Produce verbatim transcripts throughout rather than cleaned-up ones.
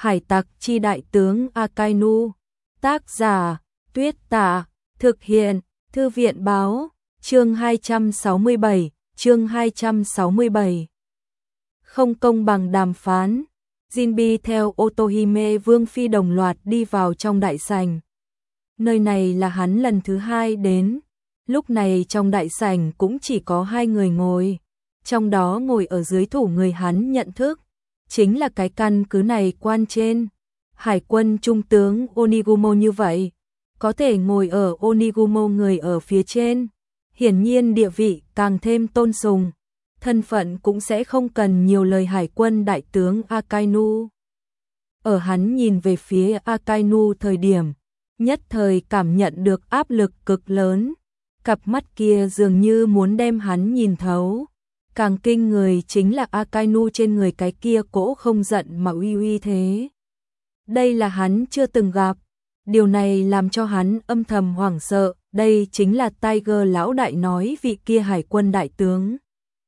Hải tặc chi đại tướng Akainu. Tác giả Tuyết Tạ. Thực hiện Thư viện báo. Chương hai trăm sáu mươi bảy. Chương hai trăm sáu mươi bảy. Không công bằng đàm phán. Jinbe theo Otohime Vương Phi đồng loạt đi vào trong đại sảnh. Nơi này là hắn lần thứ hai đến. Lúc này trong đại sảnh cũng chỉ có hai người ngồi. Trong đó ngồi ở dưới thủ người hắn nhận thức. Chính là cái căn cứ này quan trên. Hải quân trung tướng Onigumo như vậy. Có thể ngồi ở Onigumo người ở phía trên. Hiển nhiên địa vị càng thêm tôn sùng. Thân phận cũng sẽ không cần nhiều lời hải quân đại tướng Akainu. Ở hắn nhìn về phía Akainu thời điểm, nhất thời cảm nhận được áp lực cực lớn. Cặp mắt kia dường như muốn đem hắn nhìn thấu. Càng kinh người chính là Akainu trên người cái kia cỗ không giận mà uy uy thế. Đây là hắn chưa từng gặp. Điều này làm cho hắn âm thầm hoảng sợ. Đây chính là Tiger lão đại nói vị kia hải quân đại tướng.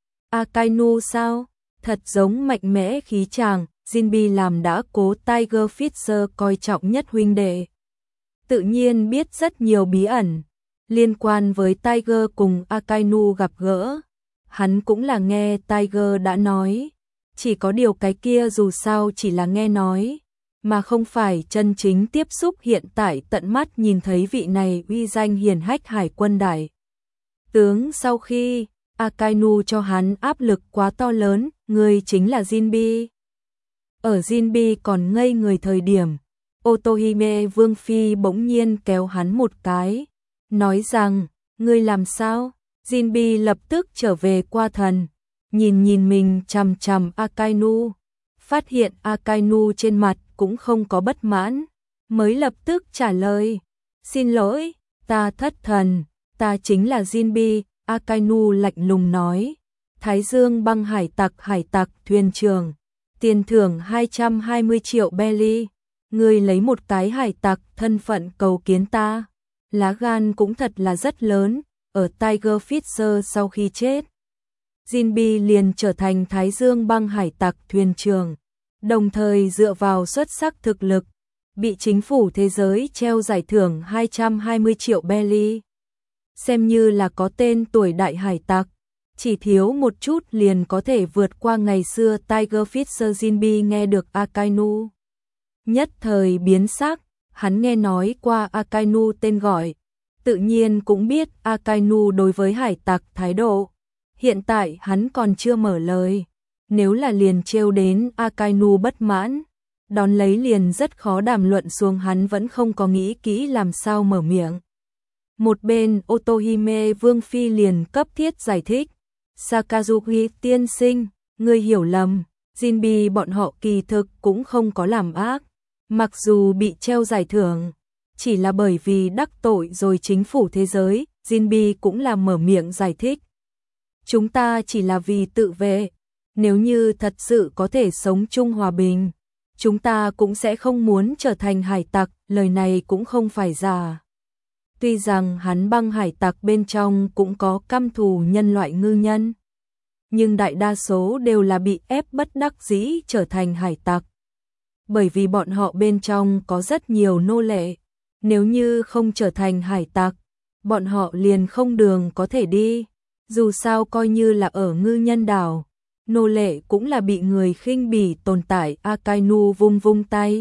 Akainu sao? Thật giống mạnh mẽ khí chàng. Jinbe làm đã cố Tiger Fisher coi trọng nhất huynh đệ. Tự nhiên biết rất nhiều bí ẩn liên quan với Tiger cùng Akainu gặp gỡ. Hắn cũng là nghe Tiger đã nói. Chỉ có điều cái kia dù sao chỉ là nghe nói, mà không phải chân chính tiếp xúc hiện tại tận mắt nhìn thấy vị này uy danh hiển hách hải quân đại tướng. Sau khi Akainu cho hắn áp lực quá to lớn, người chính là Jinbe. Ở Jinbe còn ngây người thời điểm, Otohime Vương Phi bỗng nhiên kéo hắn một cái, nói rằng, ngươi làm sao? Jinbe lập tức trở về qua thần, nhìn nhìn mình chằm chằm Akainu, phát hiện Akainu trên mặt cũng không có bất mãn, mới lập tức trả lời, xin lỗi, ta thất thần, ta chính là Jinbe. Akainu lạnh lùng nói, Thái Dương băng hải tặc hải tặc thuyền trưởng, tiền thưởng hai trăm hai mươi triệu belly, ngươi lấy một cái hải tặc thân phận cầu kiến ta, lá gan cũng thật là rất lớn. Ở Tiger Fisher sau khi chết, Jinbe liền trở thành Thái Dương băng hải tặc thuyền trưởng, đồng thời dựa vào xuất sắc thực lực, bị chính phủ thế giới treo giải thưởng hai trăm hai mươi triệu belly. Xem như là có tên tuổi đại hải tặc, chỉ thiếu một chút liền có thể vượt qua ngày xưa Tiger Fisher. Jinbe nghe được Akainu, nhất thời biến sắc, hắn nghe nói qua Akainu tên gọi, tự nhiên cũng biết Akainu đối với hải tặc thái độ. Hiện tại hắn còn chưa mở lời, nếu là liền trêu đến Akainu bất mãn, đón lấy liền rất khó đàm luận xuống. Hắn vẫn không có nghĩ kỹ làm sao mở miệng. Một bên Otohime Vương Phi liền cấp thiết giải thích, Sakazuki tiên sinh, ngươi hiểu lầm, Jinbe bọn họ kỳ thực cũng không có làm ác, mặc dù bị treo giải thưởng, chỉ là bởi vì đắc tội rồi chính phủ thế giới. Jinbe cũng là mở miệng giải thích, chúng ta chỉ là vì tự vệ, nếu như thật sự có thể sống chung hòa bình, chúng ta cũng sẽ không muốn trở thành hải tặc. Lời này cũng không phải giả. Tuy rằng hắn băng hải tặc bên trong cũng có căm thù nhân loại ngư nhân, nhưng đại đa số đều là bị ép bất đắc dĩ trở thành hải tặc. Bởi vì bọn họ bên trong có rất nhiều nô lệ, nếu như không trở thành hải tặc, bọn họ liền không đường có thể đi. Dù sao coi như là ở ngư nhân đảo, nô lệ cũng là bị người khinh bỉ tồn tại. Akainu vung vung tay,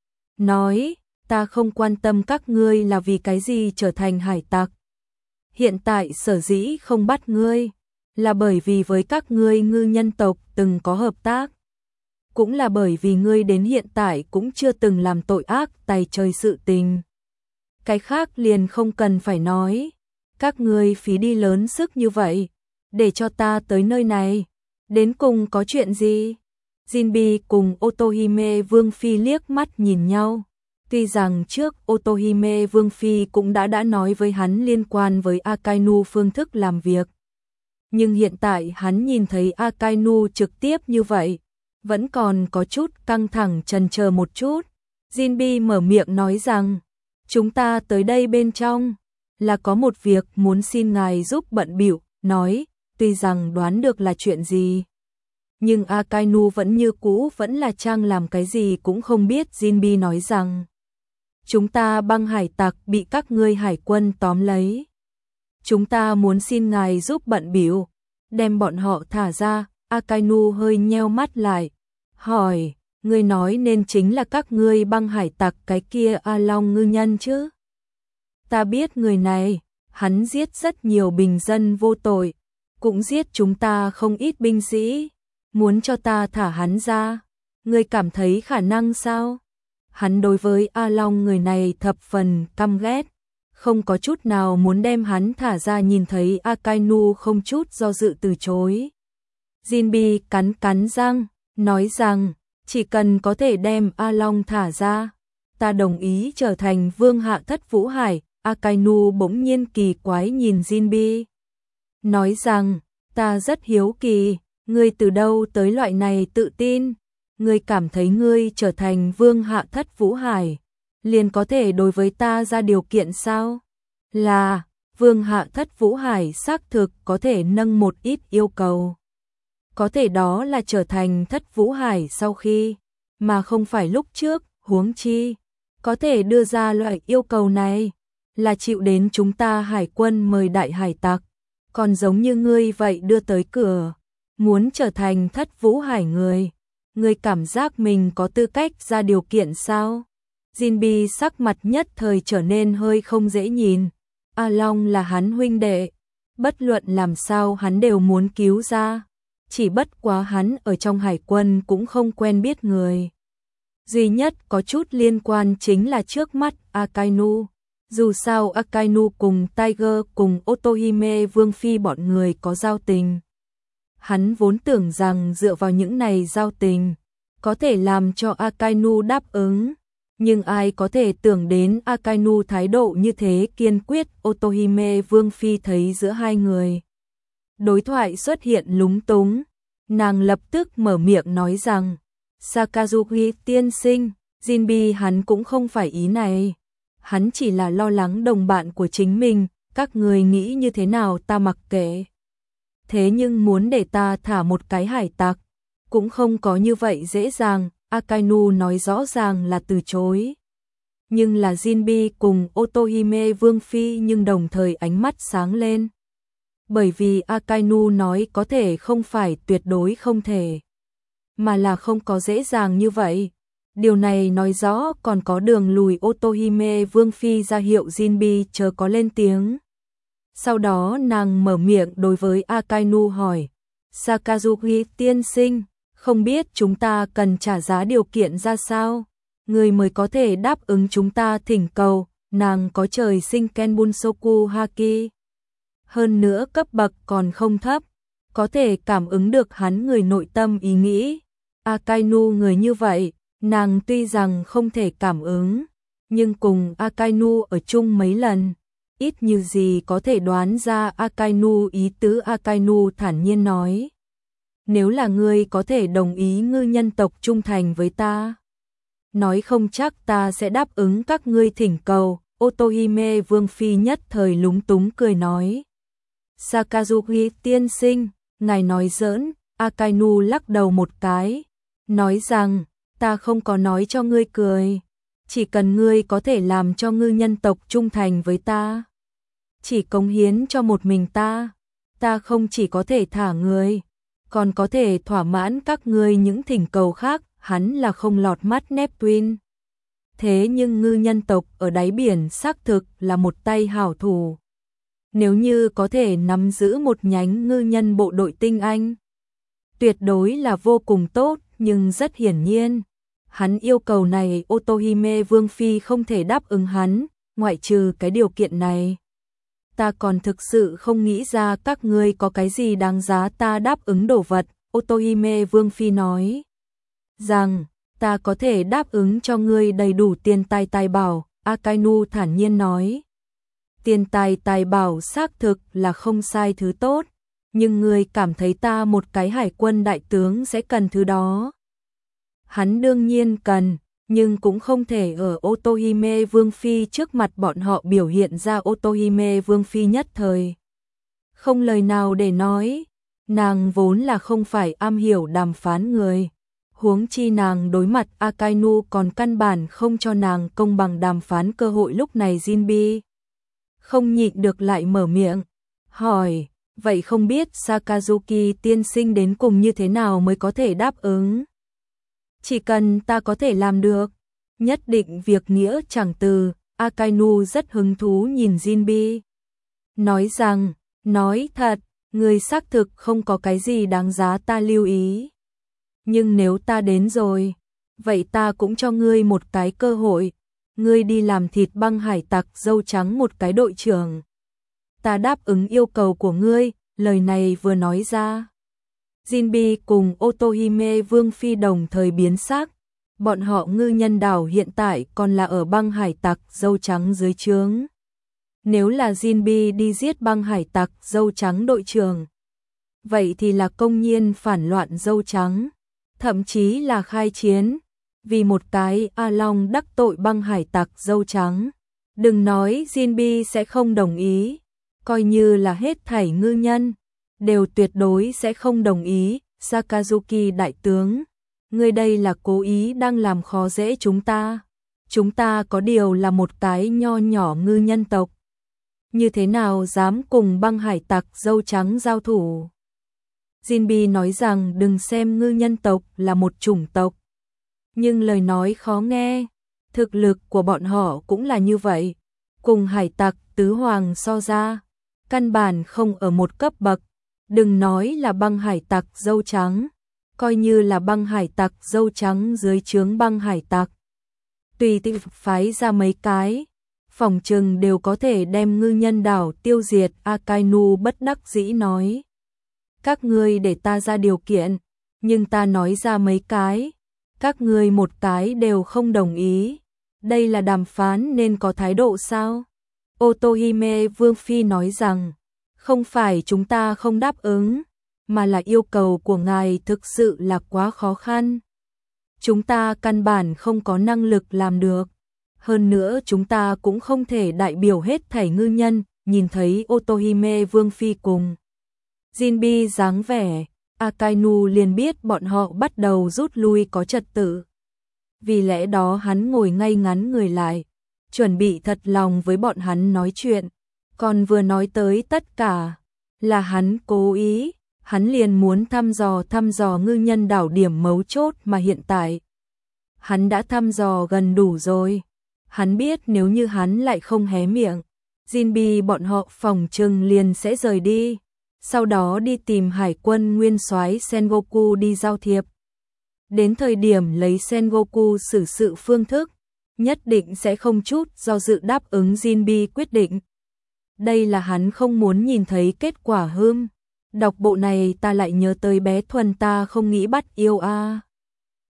nói, ta không quan tâm các ngươi là vì cái gì trở thành hải tặc. Hiện tại sở dĩ không bắt ngươi, là bởi vì với các ngươi ngư nhân tộc từng có hợp tác. Cũng là bởi vì ngươi đến hiện tại cũng chưa từng làm tội ác tày trời sự tình. Cái khác liền không cần phải nói. Các ngươi phí đi lớn sức như vậy, để cho ta tới nơi này, đến cùng có chuyện gì? Jinbe cùng Otohime Vương Phi liếc mắt nhìn nhau. Tuy rằng trước Otohime Vương Phi cũng đã đã nói với hắn liên quan với Akainu phương thức làm việc, nhưng hiện tại hắn nhìn thấy Akainu trực tiếp như vậy, vẫn còn có chút căng thẳng chần chờ một chút. Jinbe mở miệng nói rằng, chúng ta tới đây bên trong là có một việc muốn xin ngài giúp bận bịu. Nói, tuy rằng đoán được là chuyện gì, Nhưng Akainu vẫn như cũ vẫn là trang làm cái gì cũng không biết. Jinbi nói rằng, chúng ta băng hải tặc bị các ngươi hải quân tóm lấy. Chúng ta muốn xin ngài giúp bận bịu đem bọn họ thả ra. Akainu hơi nheo mắt lại, hỏi, ngươi nói nên chính là các ngươi băng hải tặc cái kia A Long ngư nhân chứ? Ta biết người này, hắn giết rất nhiều bình dân vô tội, cũng giết chúng ta không ít binh sĩ, muốn cho ta thả hắn ra. Ngươi cảm thấy khả năng sao? Hắn đối với A Long người này thập phần căm ghét, không có chút nào muốn đem hắn thả ra. Nhìn thấy Akainu không chút do dự từ chối, Jinbi cắn cắn răng, nói rằng, chỉ cần có thể đem A Long thả ra, ta đồng ý trở thành vương hạ thất vũ hải. Akainu bỗng nhiên kỳ quái nhìn Jinbi, nói rằng, ta rất hiếu kỳ, ngươi từ đâu tới loại này tự tin? Ngươi cảm thấy ngươi trở thành vương hạ thất vũ hải, liền có thể đối với ta ra điều kiện sao? Là, vương hạ thất vũ hải xác thực có thể nâng một ít yêu cầu. Có thể đó là trở thành thất vũ hải sau khi, mà không phải lúc trước. Huống chi, có thể đưa ra loại yêu cầu này, là chịu đến chúng ta hải quân mời đại hải tặc, còn giống như ngươi vậy đưa tới cửa, muốn trở thành thất vũ hải người. Ngươi cảm giác mình có tư cách ra điều kiện sao? Jinbi sắc mặt nhất thời trở nên hơi không dễ nhìn. A Long là hắn huynh đệ, bất luận làm sao hắn đều muốn cứu ra, chỉ bất quá hắn ở trong hải quân cũng không quen biết người. Duy nhất có chút liên quan chính là trước mắt Akainu. Dù sao Akainu cùng Tiger cùng Otohime Vương Phi bọn người có giao tình. Hắn vốn tưởng rằng dựa vào những này giao tình, có thể làm cho Akainu đáp ứng. Nhưng ai có thể tưởng đến Akainu thái độ như thế kiên quyết. Otohime Vương Phi thấy giữa hai người đối thoại xuất hiện lúng túng, nàng lập tức mở miệng nói rằng, Sakazuki tiên sinh, Jinbi hắn cũng không phải ý này. Hắn chỉ là lo lắng đồng bạn của chính mình, các người nghĩ như thế nào ta mặc kệ. Thế nhưng muốn để ta thả một cái hải tặc, cũng không có như vậy dễ dàng. Akainu nói rõ ràng là từ chối. Nhưng là Jinbi cùng Otohime Vương Phi nhưng đồng thời ánh mắt sáng lên. Bởi vì Akainu nói có thể không phải tuyệt đối không thể, mà là không có dễ dàng như vậy. Điều này nói rõ còn có đường lùi. Otohime Vương Phi ra hiệu Jinbi chờ có lên tiếng. Sau đó nàng mở miệng đối với Akainu hỏi, Sakazuki tiên sinh, không biết chúng ta cần trả giá điều kiện ra sao, người mới có thể đáp ứng chúng ta thỉnh cầu. Nàng có trời sinh Kenbunsoku Haki, hơn nữa cấp bậc còn không thấp, có thể cảm ứng được hắn người nội tâm ý nghĩ. Akainu người như vậy, nàng tuy rằng không thể cảm ứng, nhưng cùng Akainu ở chung mấy lần, ít như gì có thể đoán ra Akainu ý tứ. Akainu thản nhiên nói, nếu là ngươi có thể đồng ý ngư nhân tộc trung thành với ta, nói không chắc ta sẽ đáp ứng các ngươi thỉnh cầu. Otohime Vương Phi nhất thời lúng túng cười nói, Sakazuki tiên sinh, ngài nói giỡn. Akainu lắc đầu một cái, nói rằng, ta không có nói cho ngươi cười, chỉ cần ngươi có thể làm cho ngư nhân tộc trung thành với ta, chỉ cống hiến cho một mình ta, ta không chỉ có thể thả ngươi, còn có thể thỏa mãn các ngươi những thỉnh cầu khác. Hắn là không lọt mắt Neptune. Thế nhưng ngư nhân tộc ở đáy biển xác thực là một tay hảo thủ. Nếu như có thể nắm giữ một nhánh ngư nhân bộ đội tinh anh, tuyệt đối là vô cùng tốt. Nhưng rất hiển nhiên, hắn yêu cầu này Otohime Vương Phi không thể đáp ứng hắn. Ngoại trừ cái điều kiện này, ta còn thực sự không nghĩ ra các ngươi có cái gì đáng giá ta đáp ứng đồ vật. Otohime Vương Phi nói rằng, ta có thể đáp ứng cho ngươi đầy đủ tiền tài tài bảo. Akainu thản nhiên nói, tiền tài tài bảo xác thực là không sai thứ tốt, nhưng ngươi cảm thấy ta một cái hải quân đại tướng sẽ cần thứ đó? Hắn đương nhiên cần, nhưng cũng không thể ở Otohime Vương Phi trước mặt bọn họ biểu hiện ra. Otohime Vương Phi nhất thời không lời nào để nói, Nàng vốn là không phải am hiểu đàm phán người. Huống chi nàng đối mặt Akainu còn căn bản không cho nàng công bằng đàm phán cơ hội. Lúc này Jinbi không nhịn được lại mở miệng, hỏi, vậy không biết Sakazuki tiên sinh đến cùng như thế nào mới có thể đáp ứng? Chỉ cần ta có thể làm được, nhất định việc nghĩa chẳng từ. Akainu rất hứng thú nhìn Jinbi, nói rằng, nói thật, người xác thực không có cái gì đáng giá ta lưu ý. Nhưng nếu ta đến rồi, vậy ta cũng cho ngươi một cái cơ hội. Ngươi đi làm thịt băng hải tặc dâu trắng một cái đội trưởng. Ta đáp ứng yêu cầu của ngươi. Lời này vừa nói ra, Jinbi cùng Otohime Vương Phi đồng thời biến sắc. Bọn họ ngư nhân đảo hiện tại còn là ở băng hải tặc dâu trắng dưới trướng. Nếu là Jinbi đi giết băng hải tặc dâu trắng đội trưởng, vậy thì là công nhiên phản loạn dâu trắng, thậm chí là khai chiến. Vì một cái A Long đắc tội băng hải tặc dâu trắng, đừng nói Jinbi sẽ không đồng ý, coi như là hết thảy ngư nhân đều tuyệt đối sẽ không đồng ý. Sakazuki đại tướng, ngươi đây là cố ý đang làm khó dễ chúng ta. Chúng ta có điều là một cái nho nhỏ ngư nhân tộc, như thế nào dám cùng băng hải tặc dâu trắng giao thủ? Jinbi nói rằng đừng xem ngư nhân tộc là một chủng tộc, nhưng lời nói khó nghe, thực lực của bọn họ cũng là như vậy, cùng hải tặc tứ hoàng so ra, căn bản không ở một cấp bậc. Đừng nói là băng hải tặc dâu trắng, coi như là băng hải tặc dâu trắng dưới trướng băng hải tặc, tùy tiện phái ra mấy cái, phòng trừng đều có thể đem ngư nhân đảo tiêu diệt. Akainu bất đắc dĩ nói, các ngươi để ta ra điều kiện, nhưng ta nói ra mấy cái, các ngươi một cái đều không đồng ý. Đây là đàm phán nên có thái độ sao? Otohime Vương Phi nói rằng, không phải chúng ta không đáp ứng, mà là yêu cầu của ngài thực sự là quá khó khăn. Chúng ta căn bản không có năng lực làm được. Hơn nữa chúng ta cũng không thể đại biểu hết thảy ngư nhân. Nhìn thấy Otohime Vương Phi cùng Jinbi dáng vẻ, Akainu liền biết bọn họ bắt đầu rút lui có trật tự. Vì lẽ đó hắn ngồi ngay ngắn người lại, chuẩn bị thật lòng với bọn hắn nói chuyện. Còn vừa nói tới tất cả là hắn cố ý, hắn liền muốn thăm dò thăm dò ngư nhân đảo điểm mấu chốt mà hiện tại hắn đã thăm dò gần đủ rồi. Hắn biết nếu như hắn lại không hé miệng, Jinbi bọn họ phòng trừng liền sẽ rời đi, sau đó đi tìm hải quân nguyên soái Sengoku đi giao thiệp. Đến thời điểm lấy Sengoku xử sự phương thức, nhất định sẽ không chút do dự đáp ứng Jinbi quyết định. Đây là hắn không muốn nhìn thấy kết quả hưm. Đọc bộ này ta lại nhớ tới bé Thuần ta không nghĩ bắt yêu a. À.